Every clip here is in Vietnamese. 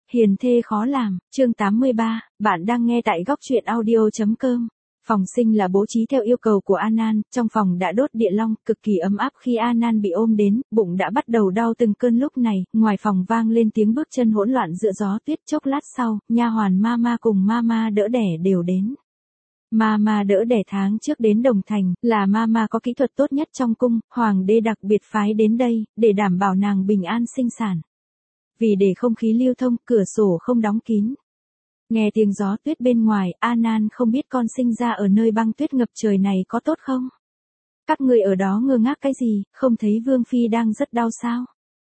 Hiền thê khó làm, chương 83, bạn đang nghe tại góc truyện audio.com. Phòng sinh là bố trí theo yêu cầu của Anan, trong phòng đã đốt địa long, cực kỳ ấm áp khi Anan bị ôm đến, bụng đã bắt đầu đau từng cơn lúc này, ngoài phòng vang lên tiếng bước chân hỗn loạn giữa gió tuyết chốc lát sau, nha hoàn Mama cùng Mama đỡ đẻ đều đến. Mama đỡ đẻ tháng trước đến Đồng Thành, là Mama có kỹ thuật tốt nhất trong cung, hoàng đế đặc biệt phái đến đây, để đảm bảo nàng bình an sinh sản. Vì để không khí lưu thông, cửa sổ không đóng kín. Nghe tiếng gió tuyết bên ngoài, Anan không biết con sinh ra ở nơi băng tuyết ngập trời này có tốt không? Các người ở đó ngơ ngác cái gì, không thấy Vương Phi đang rất đau sao?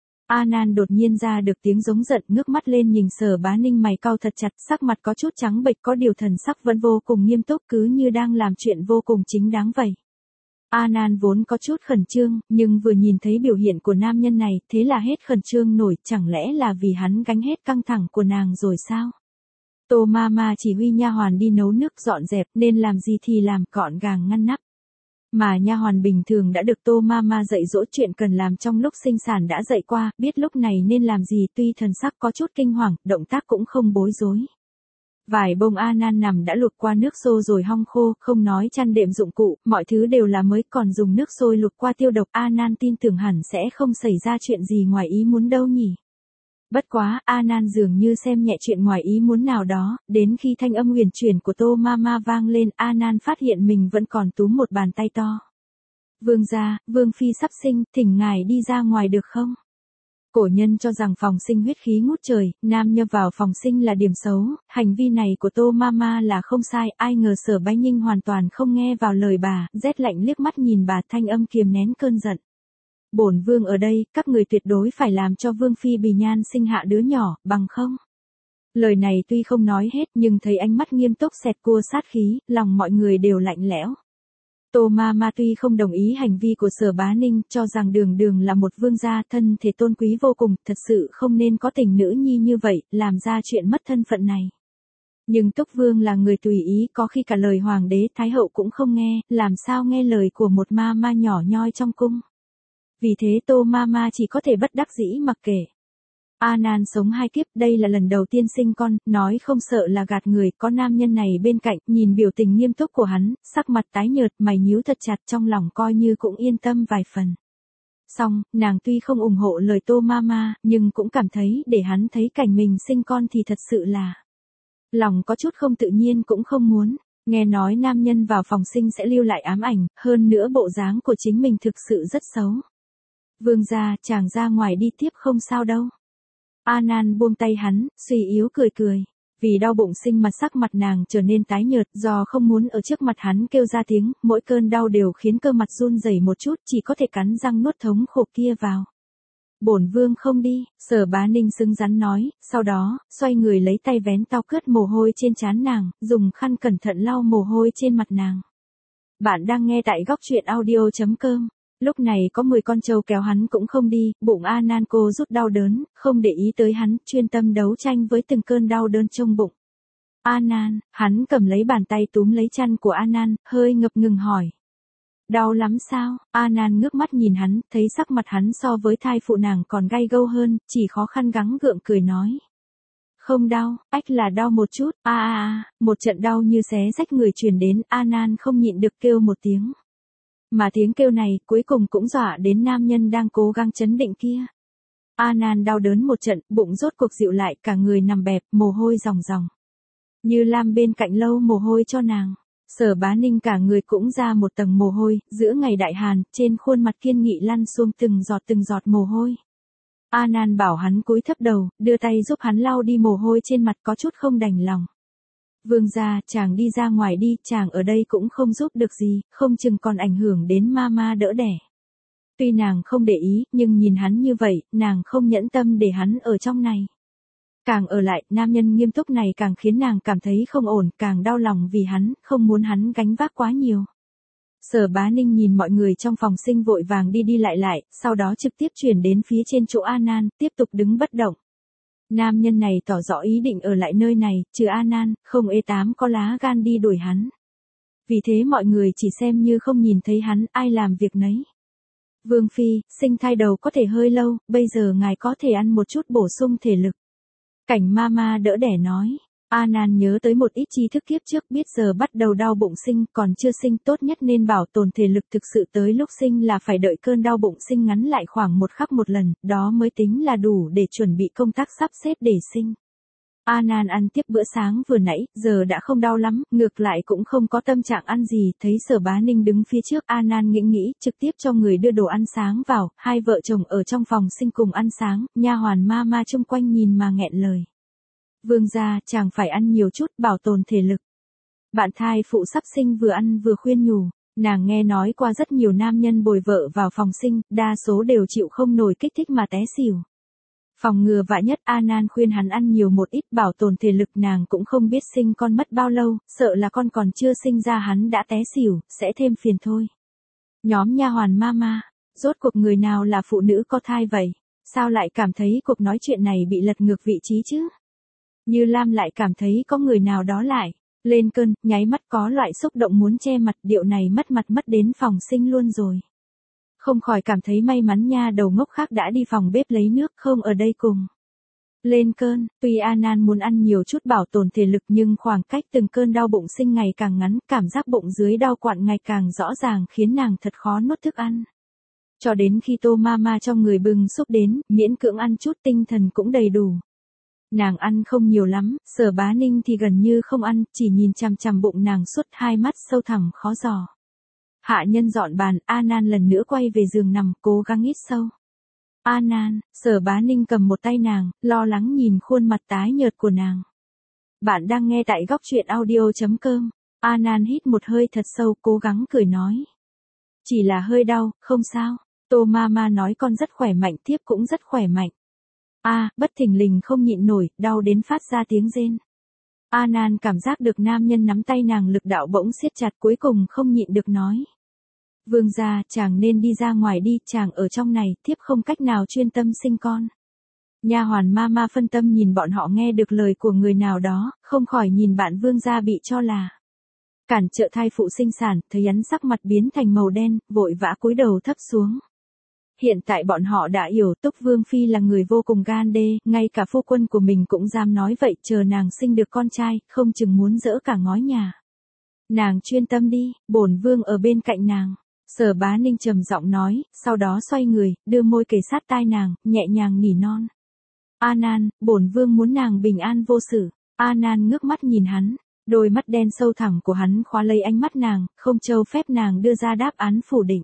Anan đột nhiên ra được tiếng giống giận, ngước mắt lên nhìn Sở Bá Ninh, mày cau thật chặt, sắc mặt có chút trắng bệch, có điều thần sắc vẫn vô cùng nghiêm túc, cứ như đang làm chuyện vô cùng chính đáng vậy. Anan vốn có chút khẩn trương, nhưng vừa nhìn thấy biểu hiện của nam nhân này, thế là hết khẩn trương nổi, chẳng lẽ là vì hắn gánh hết căng thẳng của nàng rồi sao? Tô Mama chỉ huy nha hoàn đi nấu nước dọn dẹp, nên làm gì thì làm, gọn gàng ngăn nắp. Mà nha hoàn bình thường đã được Tô Mama dạy dỗ chuyện cần làm trong lúc sinh sản đã dạy qua, biết lúc này nên làm gì, tuy thần sắc có chút kinh hoàng, động tác cũng không bối rối. Vải bông Anan nằm đã luộc qua nước xô rồi hong khô, không nói chăn đệm dụng cụ, mọi thứ đều là mới, còn dùng nước sôi luộc qua tiêu độc. Anan tin tưởng hẳn sẽ không xảy ra chuyện gì ngoài ý muốn đâu nhỉ. Bất quá, Anan dường như xem nhẹ chuyện ngoài ý muốn nào đó, đến khi thanh âm huyền chuyển của Tô Mama vang lên, Anan phát hiện mình vẫn còn túm một bàn tay to. Vương gia, Vương Phi sắp sinh, thỉnh ngài đi ra ngoài được không? Cổ nhân cho rằng phòng sinh huyết khí ngút trời, nam nhập vào phòng sinh là điểm xấu, hành vi này của Tô Mama là không sai, ai ngờ Sở Bá Ninh hoàn toàn không nghe vào lời bà, rét lạnh liếc mắt nhìn bà, thanh âm kiềm nén cơn giận. Bổn vương ở đây, các người tuyệt đối phải làm cho Vương Phi bì nhan sinh hạ đứa nhỏ, bằng không? Lời này tuy không nói hết, nhưng thấy ánh mắt nghiêm túc xẹt qua sát khí, lòng mọi người đều lạnh lẽo. Tô Mama tuy không đồng ý hành vi của Sở Bá Ninh, cho rằng Đường Đường là một vương gia thân thể tôn quý vô cùng, thật sự không nên có tình nữ nhi như vậy, làm ra chuyện mất thân phận này. Nhưng Túc Vương là người tùy ý, có khi cả lời hoàng đế thái hậu cũng không nghe, làm sao nghe lời của một Mama nhỏ nhoi trong cung. Vì thế Tô Mama chỉ có thể bất đắc dĩ mặc kệ. Anan sống 2 kiếp, đây là lần đầu tiên sinh con, nói không sợ là gạt người, có nam nhân này bên cạnh, nhìn biểu tình nghiêm túc của hắn, sắc mặt tái nhợt, mày nhíu thật chặt, trong lòng coi như cũng yên tâm vài phần. Song, nàng tuy không ủng hộ lời Tô Mama, nhưng cũng cảm thấy để hắn thấy cảnh mình sinh con thì thật sự là lòng có chút không tự nhiên, cũng không muốn. Nghe nói nam nhân vào phòng sinh sẽ lưu lại ám ảnh, hơn nữa bộ dáng của chính mình thực sự rất xấu. Vương gia, chàng ra ngoài đi tiếp không sao đâu. Anan buông tay hắn, suy yếu cười cười. Vì đau bụng sinh mà sắc mặt nàng trở nên tái nhợt, do không muốn ở trước mặt hắn kêu ra tiếng, mỗi cơn đau đều khiến cơ mặt run rẩy một chút, chỉ có thể cắn răng nuốt thống khổ kia vào. Bổn vương không đi, Sở Bá Ninh xứng rắn nói, sau đó, xoay người lấy tay vén tao cướt mồ hôi trên trán nàng, dùng khăn cẩn thận lau mồ hôi trên mặt nàng. Bạn đang nghe tại góc truyện audio.com. Lúc này có 10 con trâu kéo hắn cũng không đi, bụng Anan cô rút đau đớn, không để ý tới hắn, chuyên tâm đấu tranh với từng cơn đau đớn trong bụng. Anan, hắn cầm lấy bàn tay túm lấy chăn của Anan, hơi ngập ngừng hỏi. Đau lắm sao? Anan ngước mắt nhìn hắn, thấy sắc mặt hắn so với thai phụ nàng còn gay gâu hơn, chỉ khó khăn gắng gượng cười nói. Không đau, ách là đau một chút, một trận đau như xé rách người truyền đến, Anan không nhịn được kêu một tiếng. Mà tiếng kêu này cuối cùng cũng dọa đến nam nhân đang cố gắng trấn định kia. Anan đau đớn một trận, bụng rốt cuộc dịu lại, cả người nằm bẹp, mồ hôi ròng ròng. Như Lam bên cạnh lâu mồ hôi cho nàng. Sở Bá Ninh cả người cũng ra một tầng mồ hôi, giữa ngày đại hàn, trên khuôn mặt kiên nghị lăn xuống từng giọt mồ hôi. Anan bảo hắn cúi thấp đầu, đưa tay giúp hắn lau đi mồ hôi trên mặt, có chút không đành lòng. Vương gia, chàng đi ra ngoài đi, chàng ở đây cũng không giúp được gì, không chừng còn ảnh hưởng đến Mama đỡ đẻ. Tuy nàng không để ý, nhưng nhìn hắn như vậy, nàng không nhẫn tâm để hắn ở trong này. Càng ở lại, nam nhân nghiêm túc này càng khiến nàng cảm thấy không ổn, càng đau lòng vì hắn, không muốn hắn gánh vác quá nhiều. Sở Bá Ninh nhìn mọi người trong phòng sinh vội vàng đi lại, sau đó trực tiếp chuyển đến phía trên chỗ Anan, tiếp tục đứng bất động. Nam nhân này tỏ rõ ý định ở lại nơi này, trừ Anan, không tám có lá gan đi đuổi hắn. Vì thế mọi người chỉ xem như không nhìn thấy hắn, ai làm việc nấy. Vương Phi, sinh thai đầu có thể hơi lâu, bây giờ ngài có thể ăn một chút bổ sung thể lực. Cảnh mama đỡ đẻ nói. Anan nhớ tới một ít tri thức kiếp trước, biết giờ bắt đầu đau bụng sinh, còn chưa sinh, tốt nhất nên bảo tồn thể lực, thực sự tới lúc sinh là phải đợi cơn đau bụng sinh ngắn lại khoảng 1 khắc 1 lần, đó mới tính là đủ để chuẩn bị công tác sắp xếp để sinh. Anan ăn tiếp bữa sáng vừa nãy, giờ đã không đau lắm, ngược lại cũng không có tâm trạng ăn gì, thấy Sở Bá Ninh đứng phía trước, Anan nghĩ, trực tiếp cho người đưa đồ ăn sáng vào, hai vợ chồng ở trong phòng sinh cùng ăn sáng, nha hoàn mama chung quanh nhìn mà nghẹn lời. Vương gia, chàng phải ăn nhiều chút, bảo tồn thể lực. Bạn thai phụ sắp sinh vừa ăn vừa khuyên nhủ, nàng nghe nói qua rất nhiều nam nhân bồi vợ vào phòng sinh, đa số đều chịu không nổi kích thích mà té xỉu. Phòng ngừa vạn nhất, Anan khuyên hắn ăn nhiều một ít, bảo tồn thể lực, nàng cũng không biết sinh con mất bao lâu, sợ là con còn chưa sinh ra hắn đã té xỉu, sẽ thêm phiền thôi. Nhóm nha hoàn mama, rốt cuộc người nào là phụ nữ có thai vậy? Sao lại cảm thấy cuộc nói chuyện này bị lật ngược vị trí chứ? Như Lam lại cảm thấy có người nào đó lại lên cơn, nháy mắt có loại xúc động muốn che mặt, điệu này mất mặt mất đến phòng sinh luôn rồi. Không khỏi cảm thấy may mắn nha đầu ngốc khác đã đi phòng bếp lấy nước, không ở đây cùng. Lên cơn, tuy Anan muốn ăn nhiều chút bảo tồn thể lực nhưng khoảng cách từng cơn đau bụng sinh ngày càng ngắn, cảm giác bụng dưới đau quặn ngày càng rõ ràng khiến nàng thật khó nuốt thức ăn. Cho đến khi Tô Mama cho người bưng súp đến, miễn cưỡng ăn chút, tinh thần cũng đầy đủ. Nàng ăn không nhiều lắm, Sở Bá Ninh thì gần như không ăn, chỉ nhìn chằm chằm bụng nàng suốt, hai mắt sâu thẳm khó dò. Hạ nhân dọn bàn, Anan lần nữa quay về giường nằm, cố gắng hít sâu. Anan, Sở Bá Ninh cầm một tay nàng, lo lắng nhìn khuôn mặt tái nhợt của nàng. Bạn đang nghe tại góc truyện audio.com. Anan hít một hơi thật sâu, cố gắng cười nói. Chỉ là hơi đau, không sao. Tô Mama nói con rất khỏe mạnh, thiếp cũng rất khỏe mạnh. Bất thình lình không nhịn nổi, đau đến phát ra tiếng rên. Anan cảm giác được nam nhân nắm tay nàng, lực đạo bỗng siết chặt, cuối cùng không nhịn được nói. Vương gia, chàng nên đi ra ngoài đi, chàng ở trong này, thiếp không cách nào chuyên tâm sinh con. Nha hoàn mama phân tâm nhìn bọn họ, nghe được lời của người nào đó, không khỏi nhìn bạn vương gia bị cho là cản trở thai phụ sinh sản, thấy hắn sắc mặt biến thành màu đen, vội vã cúi đầu thấp xuống. Hiện tại bọn họ đã hiểu Túc Vương Phi là người vô cùng gan đê, ngay cả phu quân của mình cũng dám nói vậy, chờ nàng sinh được con trai, không chừng muốn dỡ cả ngói nhà. Nàng chuyên tâm đi, bổn vương ở bên cạnh nàng. Sở Bá Ninh trầm giọng nói, sau đó xoay người, đưa môi kề sát tai nàng, nhẹ nhàng nỉ non. Anan, bổn vương muốn nàng bình an vô sự. Anan ngước mắt nhìn hắn, đôi mắt đen sâu thẳm của hắn khóa lấy ánh mắt nàng, không cho phép nàng đưa ra đáp án phủ định.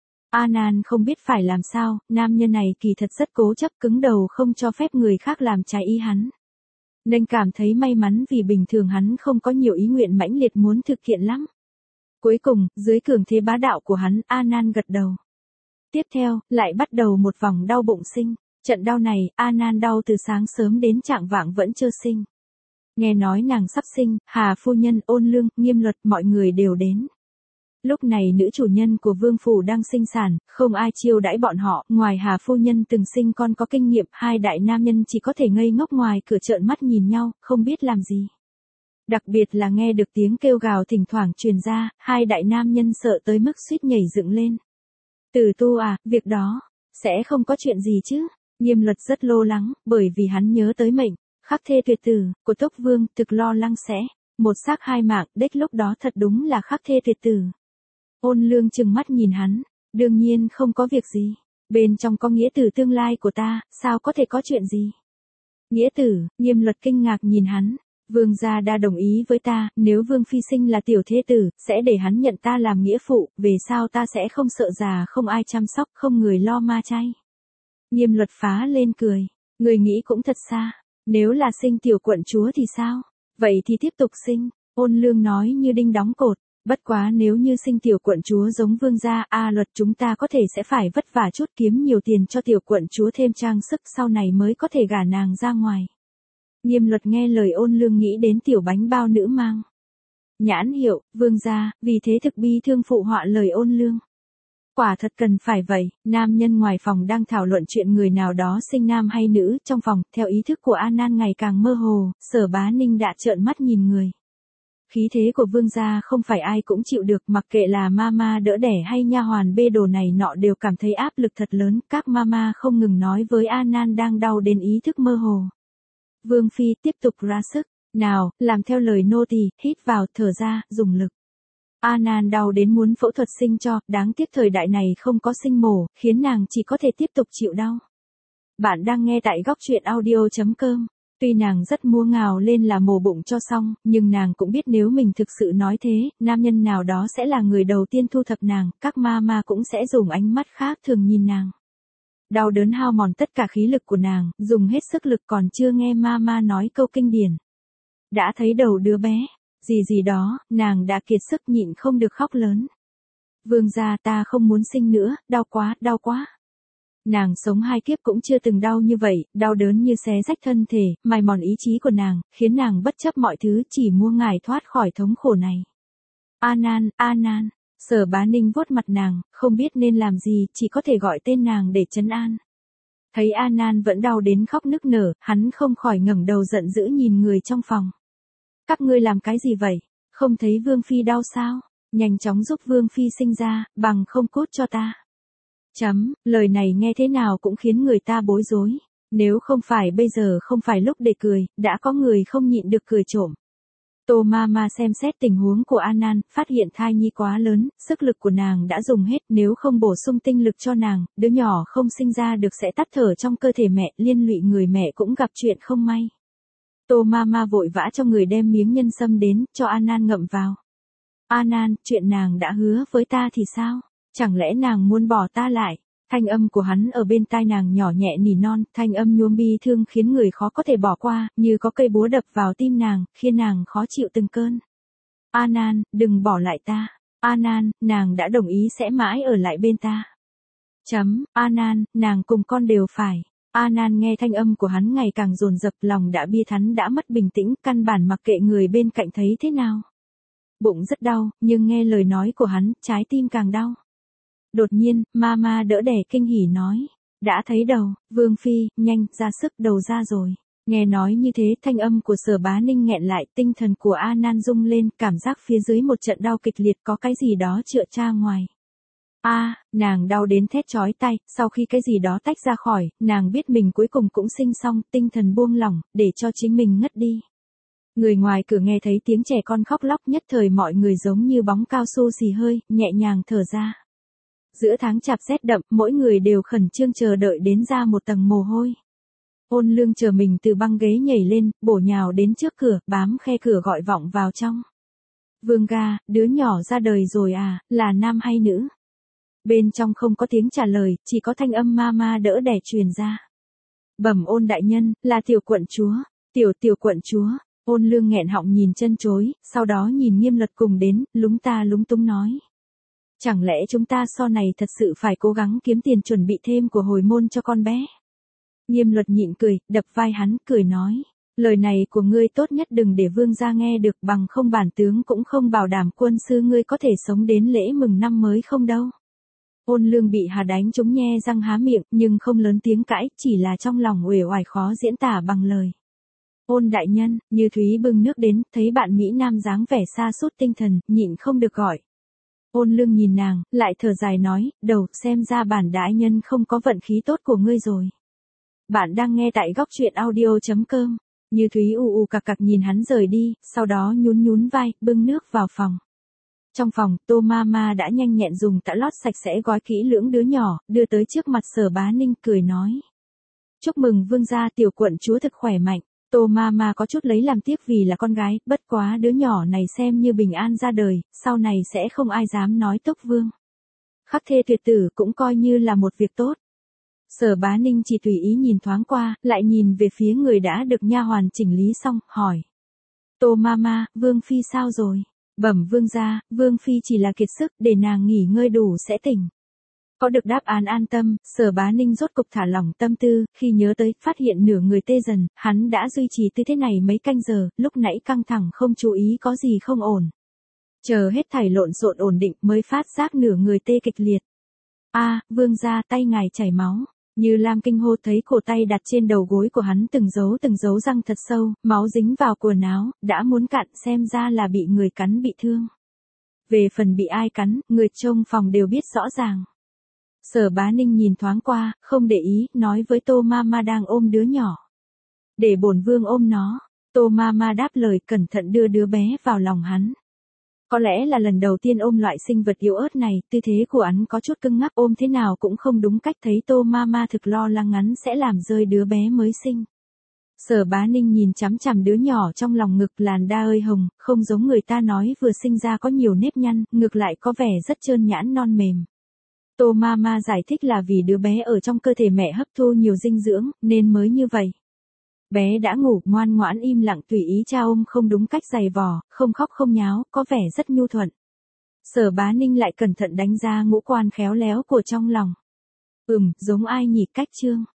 Anan không biết phải làm sao, nam nhân này kỳ thật rất cố chấp, cứng đầu không cho phép người khác làm trái ý hắn. Nên cảm thấy may mắn vì bình thường hắn không có nhiều ý nguyện mãnh liệt muốn thực hiện lắm. Cuối cùng, dưới cường thế bá đạo của hắn, Anan gật đầu. Tiếp theo, lại bắt đầu một vòng đau bụng sinh. Trận đau này, Anan đau từ sáng sớm đến chạng vạng vẫn chưa sinh. Nghe nói nàng sắp sinh, Hà phu nhân, Ôn Lương, Nghiêm Luật, mọi người đều đến. Lúc này nữ chủ nhân của vương phủ đang sinh sản, không ai chiêu đãi bọn họ, ngoài Hà phu nhân từng sinh con có kinh nghiệm, hai đại nam nhân chỉ có thể ngây ngốc ngoài cửa trợn mắt nhìn nhau, không biết làm gì. Đặc biệt là nghe được tiếng kêu gào thỉnh thoảng truyền ra, hai đại nam nhân sợ tới mức suýt nhảy dựng lên. Tử Tu việc đó, sẽ không có chuyện gì chứ? Nghiêm Luật rất lo lắng, bởi vì hắn nhớ tới mệnh khắc thê tuyệt tử của Túc Vương, thực lo lắng sẽ một xác hai mạng, đích lúc đó thật đúng là khắc thê tuyệt tử. Ôn Lương trừng mắt nhìn hắn, đương nhiên không có việc gì, bên trong có nghĩa tử tương lai của ta, sao có thể có chuyện gì? Nghĩa tử, Nghiêm Luật kinh ngạc nhìn hắn, vương gia đã đồng ý với ta, nếu vương phi sinh là tiểu thế tử, sẽ để hắn nhận ta làm nghĩa phụ, về sau ta sẽ không sợ già không ai chăm sóc, không người lo ma chay. Nghiêm Luật phá lên cười, người nghĩ cũng thật xa, nếu là sinh tiểu quận chúa thì sao? Vậy thì tiếp tục sinh, Ôn Lương nói như đinh đóng cột. Bất quá nếu như sinh tiểu quận chúa giống vương gia, Luật chúng ta có thể sẽ phải vất vả chút, kiếm nhiều tiền cho tiểu quận chúa thêm trang sức, sau này mới có thể gả nàng ra ngoài. Nghiêm Luật nghe lời Ôn Lương nghĩ đến tiểu bánh bao nữ mang nhãn hiệu, vương gia, vì thế thực bi thương phụ họa lời Ôn Lương. Quả thật cần phải vậy, nam nhân ngoài phòng đang thảo luận chuyện người nào đó sinh nam hay nữ, trong phòng, theo ý thức của Anan ngày càng mơ hồ, Sở Bá Ninh đã trợn mắt nhìn người. Khí thế của vương gia không phải ai cũng chịu được, mặc kệ là mama đỡ đẻ hay nha hoàn bê đồ này nọ đều cảm thấy áp lực thật lớn, các mama không ngừng nói với Anan đang đau đến ý thức mơ hồ. Vương Phi tiếp tục ra sức. Nào, làm theo lời nô tỳ, hít vào, thở ra, dùng lực. An đau đến muốn phẫu thuật sinh cho, đáng tiếc thời đại này không có sinh mổ, khiến nàng chỉ có thể tiếp tục chịu đau. Bạn đang nghe tại góc truyện audio.com. Tuy nàng rất mua ngào lên là mổ bụng cho xong, nhưng nàng cũng biết nếu mình thực sự nói thế, nam nhân nào đó sẽ là người đầu tiên thu thập nàng, các ma cũng sẽ dùng ánh mắt khác thường nhìn nàng. Đau đớn hao mòn tất cả khí lực của nàng, dùng hết sức lực còn chưa nghe ma nói câu kinh điển. Đã thấy đầu đứa bé, gì đó, nàng đã kiệt sức nhịn không được khóc lớn. Vương gia, ta không muốn sinh nữa, đau quá, đau quá. Nàng sống 2 kiếp cũng chưa từng đau như vậy, đau đớn như xé rách thân thể, mài mòn ý chí của nàng, khiến nàng bất chấp mọi thứ chỉ muốn ngài thoát khỏi thống khổ này. An, Sở Bá Ninh vuốt mặt nàng, không biết nên làm gì, chỉ có thể gọi tên nàng để trấn an. Thấy An vẫn đau đến khóc nức nở, hắn không khỏi ngẩng đầu giận dữ nhìn người trong phòng. Các ngươi làm cái gì vậy? Không thấy Vương Phi đau sao? Nhanh chóng giúp Vương Phi sinh ra, bằng không cút cho ta. Lời này nghe thế nào cũng khiến người ta bối rối. Nếu không phải bây giờ không phải lúc để cười, đã có người không nhịn được cười trộm. Tô ma xem xét tình huống của An, phát hiện thai nhi quá lớn, sức lực của nàng đã dùng hết, nếu không bổ sung tinh lực cho nàng, đứa nhỏ không sinh ra được sẽ tắt thở trong cơ thể mẹ, liên lụy người mẹ cũng gặp chuyện không may. Tô ma vội vã cho người đem miếng nhân sâm đến, cho An ngậm vào. An, chuyện nàng đã hứa với ta thì sao? Chẳng lẽ nàng muốn bỏ ta lại? Thanh âm của hắn ở bên tai nàng nhỏ nhẹ nỉ non, thanh âm nhuốm bi thương khiến người khó có thể bỏ qua, như có cây búa đập vào tim nàng, khiến nàng khó chịu từng cơn. An, đừng bỏ lại ta. An, nàng đã đồng ý sẽ mãi ở lại bên ta. An, nàng cùng con đều phải. An nghe thanh âm của hắn ngày càng dồn dập, lòng đã bi thắn đã mất bình tĩnh, căn bản mặc kệ người bên cạnh thấy thế nào. Bụng rất đau, nhưng nghe lời nói của hắn, trái tim càng đau. Đột nhiên, ma đỡ đẻ kinh hỉ nói. Đã thấy đầu, Vương Phi, nhanh, ra sức, đầu ra rồi. Nghe nói như thế, thanh âm của Sở Bá Ninh nghẹn lại, tinh thần của An rung lên, cảm giác phía dưới một trận đau kịch liệt có cái gì đó chữa ra ngoài. Nàng đau đến thét chói tai, sau khi cái gì đó tách ra khỏi, nàng biết mình cuối cùng cũng sinh xong, tinh thần buông lỏng, để cho chính mình ngất đi. Người ngoài cửa nghe thấy tiếng trẻ con khóc lóc, nhất thời mọi người giống như bóng cao su xì hơi, nhẹ nhàng thở ra. Giữa tháng chạp rét đậm, mỗi người đều khẩn trương chờ đợi đến ra một tầng mồ hôi. Ôn Lương chờ mình từ băng ghế nhảy lên, bổ nhào đến trước cửa, bám khe cửa gọi vọng vào trong. Vương gia, đứa nhỏ ra đời rồi à, là nam hay nữ? Bên trong không có tiếng trả lời, chỉ có thanh âm ma đỡ đẻ truyền ra. Bẩm Ôn đại nhân, là tiểu quận chúa. Tiểu quận chúa. Ôn Lương nghẹn họng nhìn chân chối, sau đó nhìn Nghiêm Luật cùng đến, lúng ta lúng túng nói. Chẳng lẽ chúng ta sau này thật sự phải cố gắng kiếm tiền chuẩn bị thêm của hồi môn cho con bé? Nghiêm Luật nhịn cười, đập vai hắn, cười nói. Lời này của ngươi tốt nhất đừng để vương gia nghe được, bằng không bản tướng cũng không bảo đảm quân sư ngươi có thể sống đến lễ mừng năm mới không đâu. Ôn Lương bị hà đánh trúng nhe răng há miệng, nhưng không lớn tiếng cãi, chỉ là trong lòng uể oải khó diễn tả bằng lời. Ôn đại nhân, Như Thúy bưng nước đến, thấy bạn Mỹ Nam dáng vẻ sa sút tinh thần, nhịn không được gọi. Ôn Lương nhìn nàng, lại thở dài nói, đầu, xem ra bản đại nhân không có vận khí tốt của ngươi rồi. Bạn đang nghe tại góc truyện audio.com. Như Thúy ù cặc cặc nhìn hắn rời đi, sau đó nhún vai, bưng nước vào phòng. Trong phòng, Tô ma đã nhanh nhẹn dùng tã lót sạch sẽ gói kỹ lưỡng đứa nhỏ, đưa tới trước mặt Sở Bá Ninh, cười nói. Chúc mừng vương gia, tiểu quận chúa thực khỏe mạnh. Tô ma có chút lấy làm tiếc vì là con gái, bất quá đứa nhỏ này xem như bình an ra đời, sau này sẽ không ai dám nói tốc vương. Khắc thê tuyệt tử cũng coi như là một việc tốt. Sở Bá Ninh chỉ tùy ý nhìn thoáng qua, lại nhìn về phía người đã được nha hoàn chỉnh lý xong, hỏi. Tô ma, Vương Phi sao rồi? Bẩm vương gia, Vương Phi chỉ là kiệt sức, để nàng nghỉ ngơi đủ sẽ tỉnh. Có được đáp án an tâm, Sở Bá Ninh rốt cục thả lỏng tâm tư, khi nhớ tới, phát hiện nửa người tê dần, hắn đã duy trì tư thế này mấy canh giờ, lúc nãy căng thẳng không chú ý có gì không ổn. Chờ hết thảy lộn xộn ổn định mới phát giác nửa người tê kịch liệt. Vương gia, tay ngài chảy máu. Như Lam kinh hô thấy cổ tay đặt trên đầu gối của hắn từng dấu răng thật sâu, máu dính vào quần áo, đã muốn cạn, xem ra là bị người cắn bị thương. Về phần bị ai cắn, người trông phòng đều biết rõ ràng. Sở Bá Ninh nhìn thoáng qua, không để ý, nói với Tô ma đang ôm đứa nhỏ. Để bổn vương ôm nó. Tô Mama đáp lời cẩn thận đưa đứa bé vào lòng hắn. Có lẽ là lần đầu tiên ôm loại sinh vật yếu ớt này, tư thế của hắn có chút cứng ngắc, ôm thế nào cũng không đúng cách, thấy Tô Mama thực lo lắng hắn sẽ làm rơi đứa bé mới sinh. Sở Bá Ninh nhìn chằm chằm đứa nhỏ trong lòng ngực, làn da ơi hồng, không giống người ta nói vừa sinh ra có nhiều nếp nhăn, ngược lại có vẻ rất trơn nhẵn non mềm. Tô Mama giải thích là vì đứa bé ở trong cơ thể mẹ hấp thu nhiều dinh dưỡng, nên mới như vậy. Bé đã ngủ, ngoan ngoãn im lặng tùy ý cha ôm, không đúng cách giày vò, không khóc không nháo, có vẻ rất nhu thuận. Sở Bá Ninh lại cẩn thận đánh giá ngũ quan khéo léo của trong lòng. Giống ai nhỉ, cách Trương.